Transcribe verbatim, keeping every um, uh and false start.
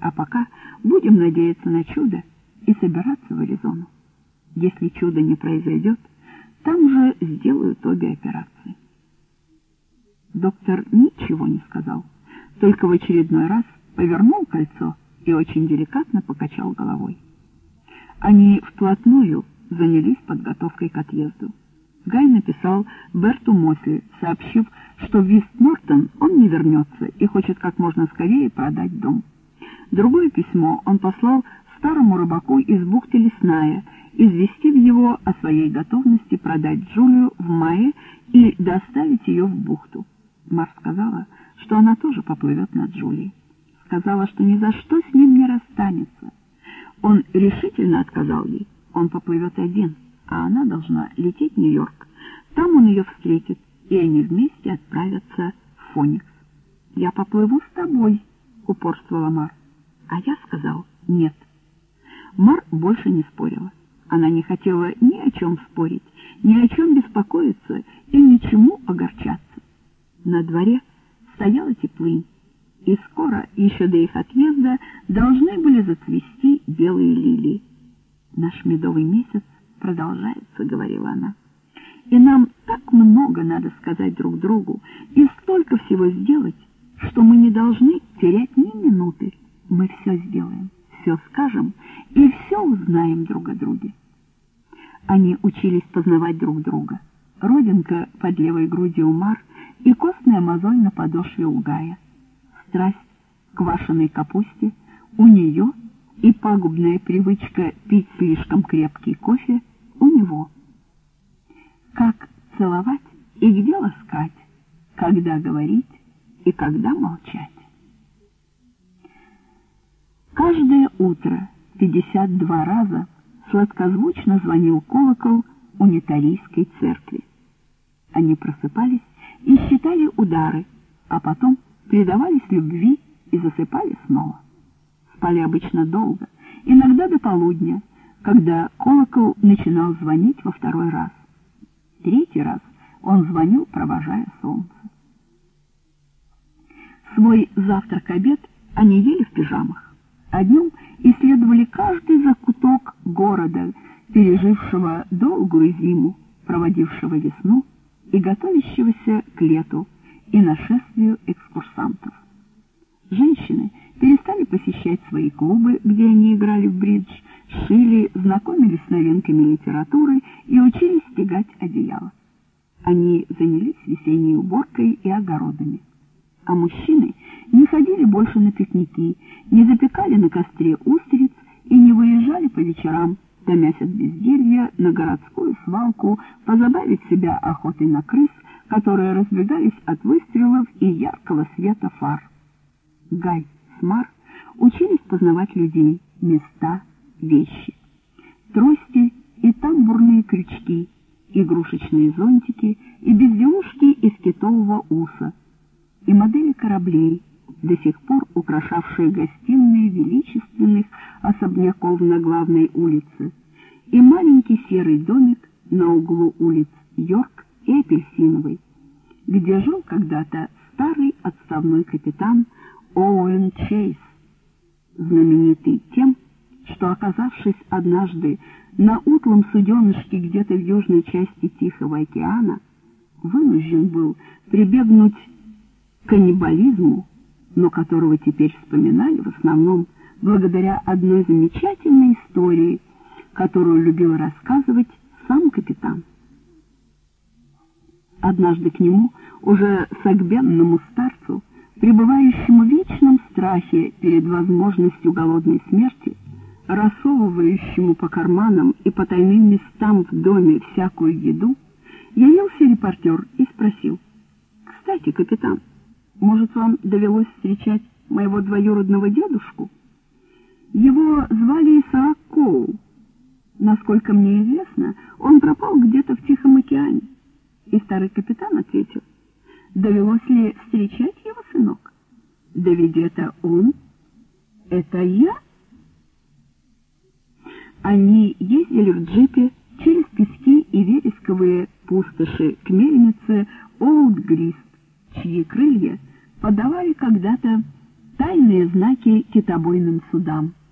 А пока будем надеяться на чудо и собираться в Аризону. Если чудо не произойдет, там же сделают обе операции. Доктор ничего не сказал, только в очередной раз повернул кольцо и очень деликатно покачал головой. Они вплотную занялись подготовкой к отъезду. Гай написал Берту Мосли, сообщив, что в Вист-Нортон он не вернется и хочет как можно скорее продать дом. Другое письмо он послал старому рыбаку из бухты Лесная, известив его о своей готовности продать Джулию в мае и доставить ее в бухту. Мар сказала, что она тоже поплывет на Джулии. Сказала, что ни за что с ним не расстанется. Он решительно отказал ей. Он поплывет один, а она должна лететь в Нью-Йорк. Там он ее встретит, и они вместе отправятся в Фоникс. «Я поплыву с тобой», — упорствовала Мар. А я сказал «нет». Мар больше не спорила. Она не хотела ни о чем спорить, ни о чем беспокоиться и ничему огорчаться. На дворе стояла теплынь, и скоро, еще до их отъезда, должны были зацвести белые лилии. «Наш медовый месяц продолжается», — говорила она. «И нам так много надо сказать друг другу и столько всего сделать, что мы не должны терять ни минуты. Мы все сделаем, все скажем и все узнаем друг о друге». Они учились познавать друг друга. Родинка под левой грудью у Мар и костная мозоль на подошве у Гая. Страсть к квашеной капусте у нее и пагубная привычка пить слишком крепкий кофе у него. Как целовать и где ласкать, когда говорить и когда молчать. Каждое утро пятьдесят два раза сладкозвучно звонил колокол унитарийской церкви. Они просыпались и считали удары, а потом предавались любви и засыпали снова. Спали обычно долго, иногда до полудня, когда колокол начинал звонить во второй раз. Третий раз он звонил, провожая солнце. Свой завтрак-обед они ели в пижамах, а днем исследовали каждый закуток города, пережившего долгую зиму, проводившего весну и готовящегося к лету и нашествию экскурсантов. Женщины перестали посещать свои клубы, где они играли в бридж, шили, знакомились с новинками литературы и учились стегать одеяло. Они занялись весенней уборкой и огородами. А мужчины не ходили больше на пикники, не запекали на костре устриц и не выезжали по вечерам, томясь от безделья, на городскую свалку, позабавить себя охотой на крыс, которые разбегались от выстрелов и яркого света фар. Гай с Мар учились познавать людей, места, вещи. Трости и тамбурные крючки, игрушечные зонтики и безделушки из китового уса, и модели кораблей, до сих пор украшавшие гостиные величественных особняков на главной улице, и маленький серый домик на углу улиц Йорк и Апельсиновой, где жил когда-то старый отставной капитан Оуэн Чейз, знаменитый тем, что, оказавшись однажды на утлом суденышке где-то в южной части Тихого океана, вынужден был прибегнуть к каннибализму, но которого теперь вспоминали в основном благодаря одной замечательной истории, которую любил рассказывать сам капитан. Однажды к нему, уже согбенному старцу, пребывающему в вечном страхе перед возможностью голодной смерти, рассовывающему по карманам и по тайным местам в доме всякую еду, явился репортер и спросил: «Кстати, капитан, может, вам довелось встречать моего двоюродного дедушку? Его звали Исаак Коул. Насколько мне известно, он пропал где-то в Тихом океане». И старый капитан ответил: «Довелось ли встречать его, сынок? Да ведь это он, это я». Они ездили в джипе через пески и вересковые пустоши к мельнице Олд Грист, чьи крылья подавали когда-то тайные знаки китобойным судам.